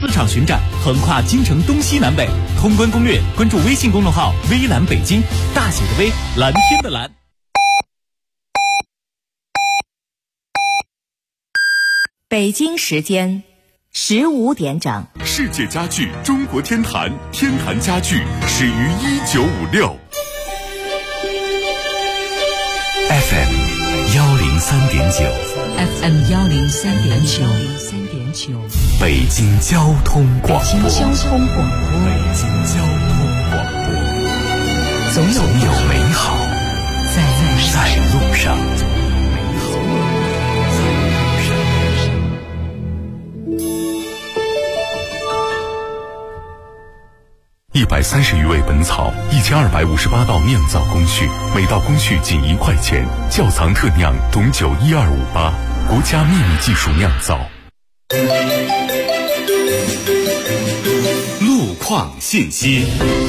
场巡展横跨京城东西南北，通关攻略关注微信公众号微蓝北京，大写的微，蓝天的蓝。 北京时间15点整。 世界家具中国天坛，天坛家具始于1956。 FM 103.9 FM 103.9 北京交通广播。 北京交通广播，总有美好在路上。 130余味本草，1258道酿造工序，每道工序仅1块钱。窖藏特酿董酒12588，国家秘密技术酿造。 路况信息。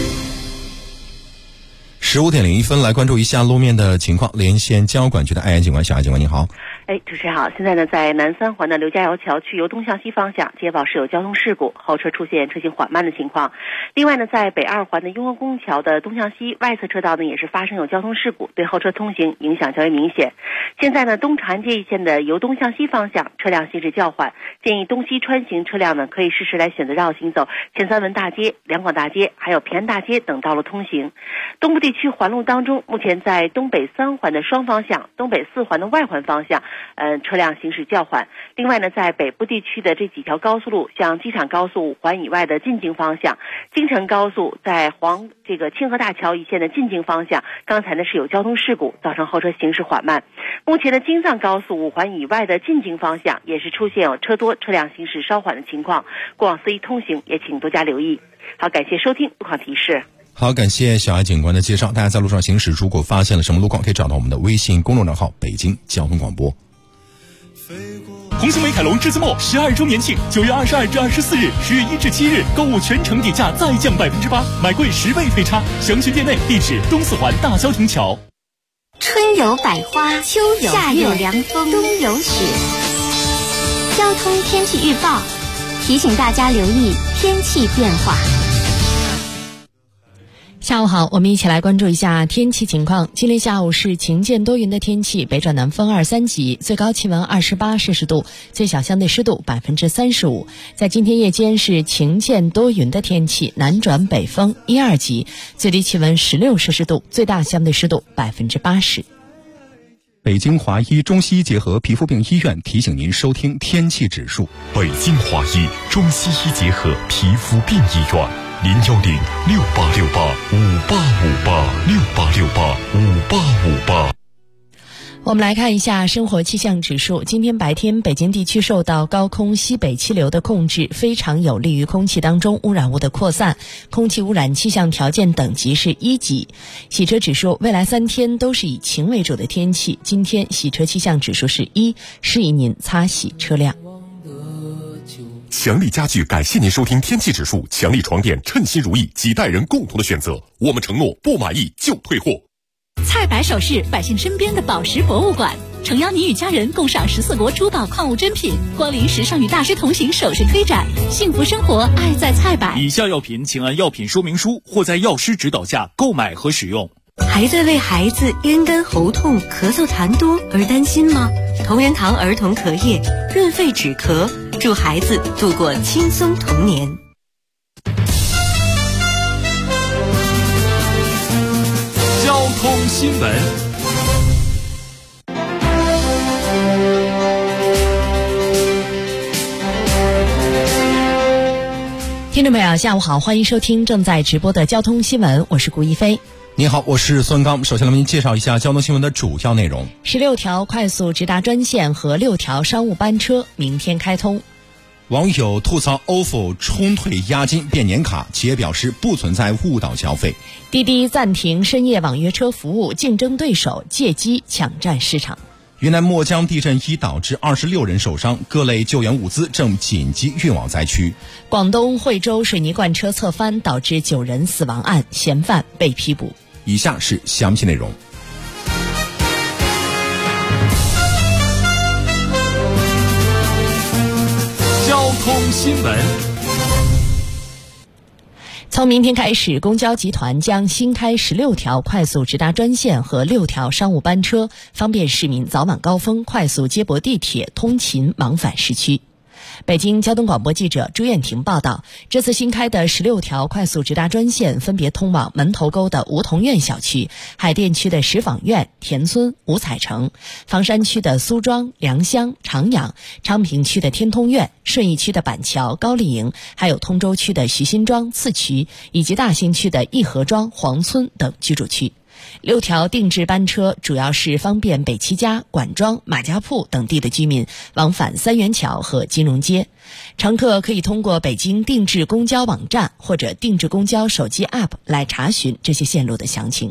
15点01分，来关注一下路面的情况。连线交通管局的艾岩警官，小艾警官，你好。 主持人好。现在呢，在南三环的刘家窑桥去由东向西方向接报是有交通事故，后车出现车行缓慢的情况。另外呢，在北二环的雍和宫桥的东向西外侧车道呢，也是发生有交通事故，对后车通行影响较为明显。现在呢，东长安街一线的由东向西方向车辆行驶较缓，建议东西穿行车辆呢，可以适时来选择绕行走前三文大街、两广大街还有平安大街等道路通行。东部地区环路当中，目前在东北三环的双方向、东北四环的外环方向车辆行驶较缓。另外呢，在北部地区的这几条高速路，像机场高速5环以外的进京方向，京承高速在清河大桥一线的进京方向，刚才呢是有交通事故，造成后车行驶缓慢。目前的京藏高速5环以外的进京方向也是出现有车多，车辆行驶稍缓的情况，过往司机通行也请多加留意。好，感谢收听路况提示。 好，感谢小艾警官的介绍。大家在路上行驶，如果发现了什么路况，可以找到我们的微信公众账号北京交通广播。 红星美凯龙至今末12周年庆，9月22至24日，10月1至7日，购物全程底价再降8%，买贵10倍费差。详询店内，地址东四环大消停桥。 春有百花，秋有夏有凉风，冬有雪。交通天气预报提醒大家留意天气变化。 下午好，我们一起来关注一下天气情况。今天下午是晴间多云的天气，北转南风2、3级，最高气温28摄氏度，最小相对湿度35%。在今天夜间是晴间多云的天气，南转北风1、2级，最低气温16摄氏度，最大相对湿度80%。 北京华医中西医结合皮肤病医院提醒您收听天气指数。 北京华医中西医结合皮肤病医院，0106868585858，68685858。 我们来看一下生活气象指数。今天白天，北京地区受到高空西北气流的控制，非常有利于空气当中污染物的扩散，空气污染气象条件等级是1级。洗车指数，未来3天都是以晴为主的天气，今天洗车气象指数是1，适宜您擦洗车辆。 强力家具感谢您收听天气指数，强力床垫称心如意，几代人共同的选择，我们承诺不满意就退货。 菜百首饰，百姓身边的宝石博物馆，诚邀你与家人共赏14国珠宝矿物珍品，光临时尚与大师同行首饰推展，幸福生活爱在菜百。 以下药品请按药品说明书或在药师指导下购买和使用。 还在为孩子咽干喉痛、咳嗽痰多而担心吗？同仁堂儿童咳液润肺止咳，祝孩子度过轻松童年。 交通新闻。 听众朋友下午好，欢迎收听正在直播的交通新闻，我是顾一飞。 你好，我是孙刚。首先来为您介绍一下交通新闻的主要内容。 16条快速直达专线和6条商务班车明天开通。 网友吐槽 OFO 冲退押金变年卡，企业表示不存在误导消费。 滴滴暂停深夜网约车服务，竞争对手借机抢占市场。 云南墨江地震已导致26人受伤，各类救援物资正紧急运往灾区。 广东惠州水泥罐车侧翻导致9人死亡案，嫌犯被批捕。 以下是详细内容。 交通新闻。 从明天开始，公交集团将新开16条快速直达专线和6条商务班车，方便市民早晚高峰快速接驳地铁通勤往返市区。北京交通广播记者朱艳婷报道，这次新开的16条快速直达专线分别通往门头沟的梧桐院小区、海淀区的石坊院、田村、五彩城、房山区的苏庄、良乡、长阳、昌平区的天通苑、顺义区的板桥、高丽营，还有通州区的徐辛庄、次渠，以及大兴区的义和庄、黄村等居住区。6条定制班车主要是方便北七家、管庄、马家铺等地的居民往返三元桥和金融街。乘客可以通过北京定制公交网站或者定制公交手机 App 来查询这些线路的详情。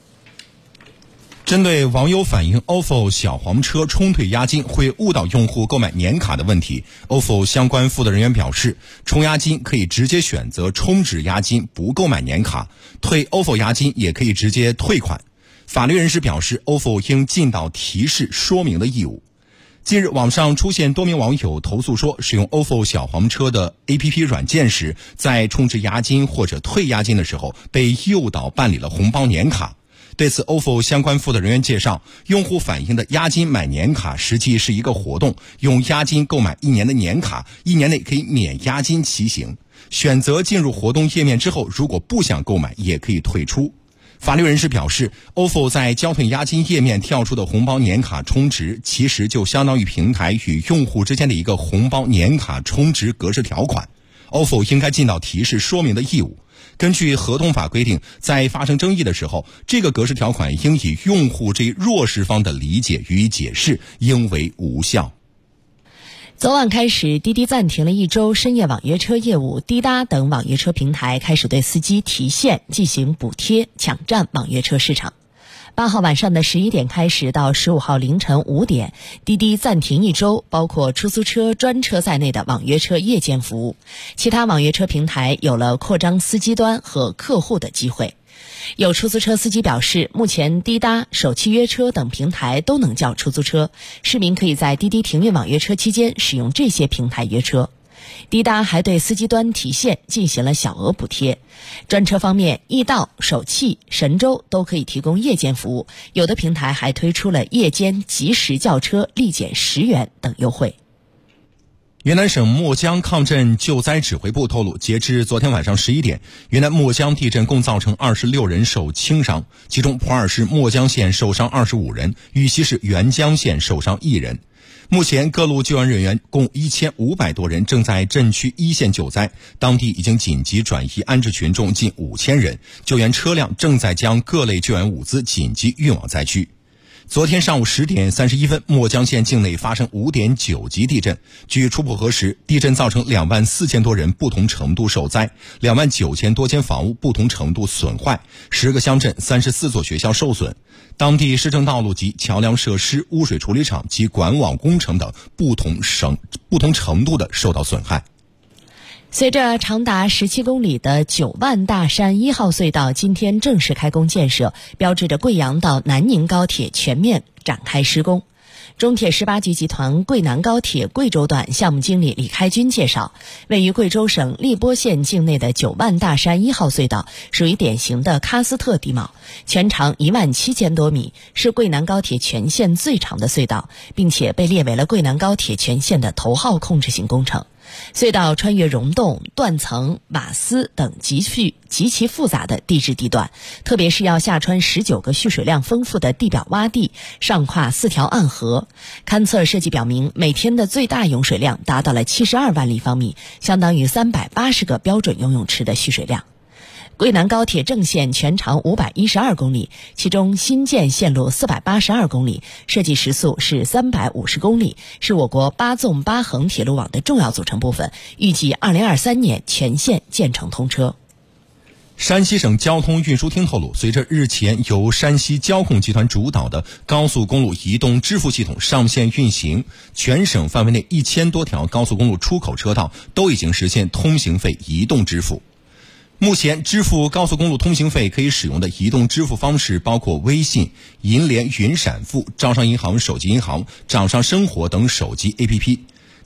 针对网友反映 ofo 小黄车冲退押金会误导用户购买年卡的问题， ofo 相关负责人员表示，冲押金可以直接选择充值押金不购买年卡，退 ofo 押金也可以直接退款。法律人士表示， ofo 应尽到提示说明的义务。近日，网上出现多名网友投诉说，使用 ofo 小黄车的 APP 软件时，在充值押金或者退押金的时候被诱导办理了红包年卡。对此 ofo 相关负责人员介绍，用户反映的押金买年卡实际是一个活动，用押金购买1年的年卡，1年内可以免押金骑行。选择进入活动页面之后，如果不想购买也可以退出。法律人士表示， ofo 在交退押金页面跳出的红包年卡充值，其实就相当于平台与用户之间的一个红包年卡充值格式条款， ofo 应该尽到提示说明的义务。根据合同法规定，在发生争议的时候，这个格式条款应以用户这一弱势方的理解予以解释，应为无效。 昨晚开始，滴滴暂停了1周深夜网约车业务，滴答等网约车平台开始对司机提现进行补贴，抢占网约车市场。8号晚上的11点开始到15号凌晨5点，滴滴暂停1周，包括出租车、专车在内的网约车夜间服务。其他网约车平台有了扩张司机端和客户的机会。有出租车司机表示，目前滴答、首汽约车等平台都能叫出租车，市民可以在滴滴停运网约车期间使用这些平台约车。滴答还对司机端提现进行了小额补贴。专车方面，易到、首汽、神州都可以提供夜间服务，有的平台还推出了夜间即时叫车立减10元等优惠。 云南省墨江抗震救灾指挥部透露，截至昨天晚上11点，云南墨江地震共造成26人受轻伤，其中普洱市墨江县受伤25人，玉溪市沅江县受伤1人。目前各路救援人员共1500多人正在震区一线救灾，当地已经紧急转移安置群众近5000人，救援车辆正在将各类救援物资紧急运往灾区。昨天上午10点31分，墨江县境内发生5.9级地震。据初步核实，地震造成24000多人不同程度受灾，29000多间房屋不同程度损坏，10个乡镇34座学校受损。当地市政道路及桥梁设施、污水处理厂及管网工程等不同程度的受到损害。 随着长达17公里的9万大山1号隧道今天正式开工建设，标志着贵阳到南宁高铁全面展开施工。中铁18局集团贵南高铁贵州段项目经理李开军介绍，位于贵州省荔波县境内的9万大山1号隧道属于典型的喀斯特地貌，全长17000多米，是贵南高铁全线最长的隧道，并且被列为了贵南高铁全线的头号控制性工程。隧道穿越溶洞、断层、瓦斯等极其复杂的地质地段，特别是要下穿19个蓄水量丰富的地表洼地，上跨4条暗河。勘测设计表明，每天的最大涌水量达到了72万立方米，相当于380个标准游泳池的蓄水量。贵南高铁正线全长512公里，其中新建线路482公里，设计时速是350公里，是我国8纵8横铁路网的重要组成部分，预计2023年全线建成通车。 山西省交通运输厅透露，随着日前由山西交控集团主导的高速公路移动支付系统上线运行，全省范围内1000多条高速公路出口车道都已经实现通行费移动支付。目前支付高速公路通行费可以使用的移动支付方式包括微信、银联云闪付、招商银行手机银行、掌上生活等手机 APP。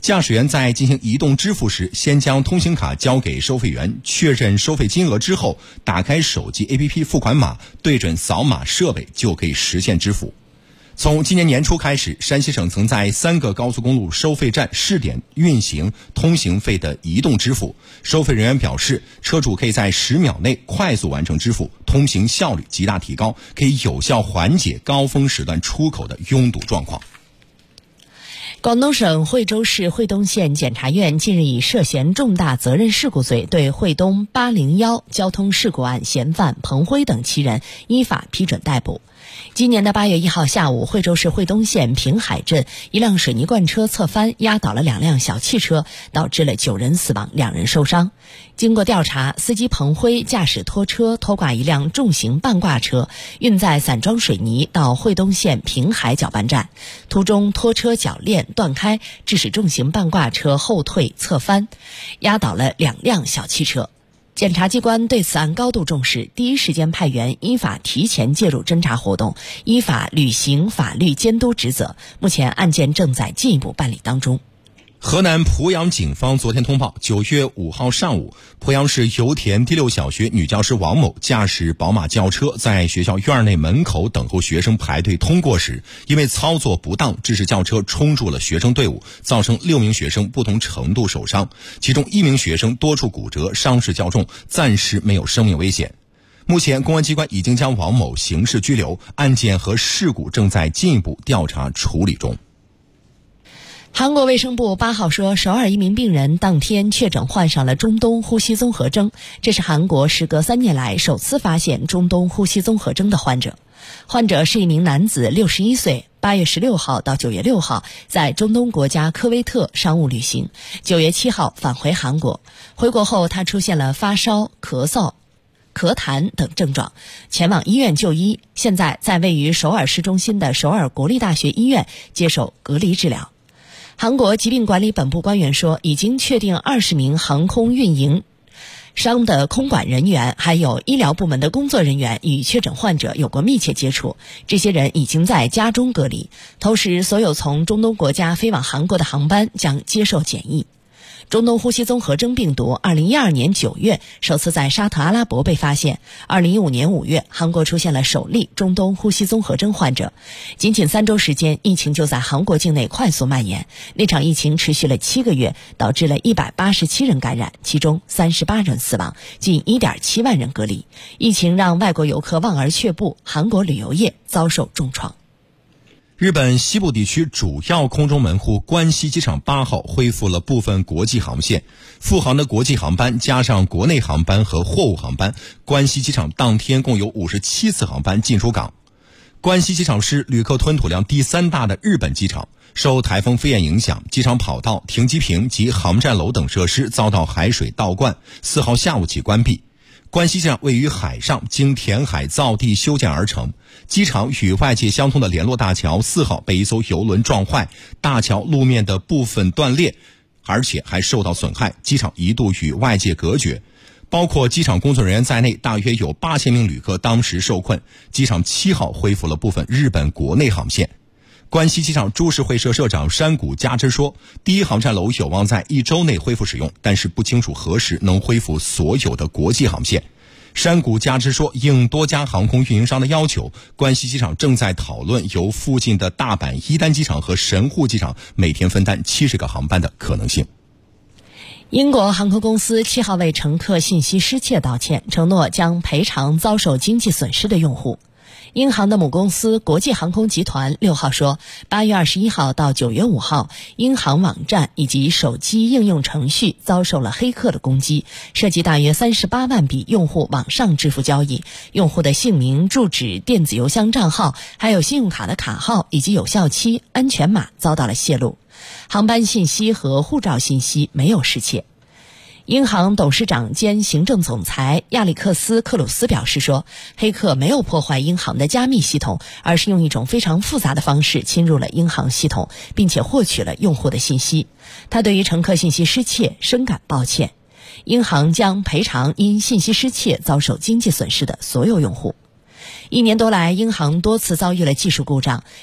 驾驶员在进行移动支付时，先将通行卡交给收费员，确认收费金额之后，打开手机 APP 付款码，对准扫码设备就可以实现支付。从今年年初开始，山西省曾在3个高速公路收费站试点运行通行费的移动支付。收费人员表示，车主可以在10秒内快速完成支付，通行效率极大提高，可以有效缓解高峰时段出口的拥堵状况。 广东省惠州市惠东县检察院近日以涉嫌重大责任事故罪对惠东801交通事故案嫌犯彭辉等7人依法批准逮捕。今年的8月1号下午，惠州市惠东县平海镇一辆水泥罐车侧翻，压倒了2辆小汽车，导致了9人死亡，2人受伤。经过调查，司机彭辉驾驶拖车拖挂一辆重型半挂车，运载散装水泥到惠东县平海搅拌站，途中拖车铰链断开，致使重型半挂车后退侧翻，压倒了2辆小汽车。检察机关对此案高度重视，第一时间派员依法提前介入侦查活动，依法履行法律监督职责。目前案件正在进一步办理当中。 河南濮阳警方昨天通报，9月5号上午，濮阳市油田第6小学女教师王某驾驶宝马轿车在学校院内门口等候学生排队通过时，因为操作不当，致使轿车冲入了学生队伍，造成6名学生不同程度受伤，其中1名学生多处骨折，伤势较重，暂时没有生命危险。目前公安机关已经将王某刑事拘留，案件和事故正在进一步调查处理中。 韩国卫生部8号说，首尔一名病人当天确诊患上了中东呼吸综合征，这是韩国时隔3年来首次发现中东呼吸综合征的患者。患者是一名男子，61岁，8月16号到9月6号在中东国家科威特商务旅行，9月7号返回韩国。回国后，他出现了发烧、咳嗽、咳痰等症状，前往医院就医，现在在位于首尔市中心的首尔国立大学医院接受隔离治疗。韩国疾病管理本部官员说，已经确定20名航空运营商的空管人员还有医疗部门的工作人员与确诊患者有过密切接触，这些人已经在家中隔离，同时所有从中东国家飞往韩国的航班将接受检疫。中东呼吸综合征病毒2012年9月首次在沙特阿拉伯被发现，2015年5月韩国出现了首例中东呼吸综合征患者，仅仅3周时间，疫情就在韩国境内快速蔓延。那场疫情持续了7个月，导致了187人感染，其中38人死亡，近 1.7 万人隔离。疫情让外国游客望而却步，韩国旅游业遭受重创。 日本西部地区主要空中门户关西机场8号恢复了部分国际航线，复航的国际航班加上国内航班和货物航班，关西机场当天共有57次航班进出港。关西机场是旅客吞吐量第3大的日本机场，受台风飞燕影响，机场跑道、停机坪及航站楼等设施遭到海水倒灌，4号下午起关闭。关西机场位于海上，经填海造地修建而成。机场与外界相通的联络大桥4号被一艘邮轮撞坏，大桥路面的部分断裂，而且还受到损害，机场一度与外界隔绝。包括机场工作人员在内，大约有8000名旅客当时受困。机场7号恢复了部分日本国内航线。关西机场株式会社社长山谷佳之说，第一航站楼有望在1周内恢复使用，但是不清楚何时能恢复所有的国际航线。山谷佳之说，应多家航空运营商的要求，关西机场正在讨论由附近的大阪伊丹机场和神户机场每天分担70个航班的可能性。 英国航空公司7号为乘客信息失窃道歉，承诺将赔偿遭受经济损失的用户。英航的母公司国际航空集团6号说，8月21号到9月5号，英航网站以及手机应用程序遭受了黑客的攻击，涉及大约38万笔用户网上支付交易，用户的姓名、住址、电子邮箱账号，还有信用卡的卡号以及有效期、安全码遭到了泄露，航班信息和护照信息没有失窃。英航董事长兼行政总裁亚历克斯·克鲁斯表示说，黑客没有破坏英航的加密系统，而是用一种非常复杂的方式侵入了英航系统，并且获取了用户的信息。他对于乘客信息失窃深感抱歉。英航将赔偿因信息失窃遭受经济损失的所有用户。1年多来，英航多次遭遇了技术故障，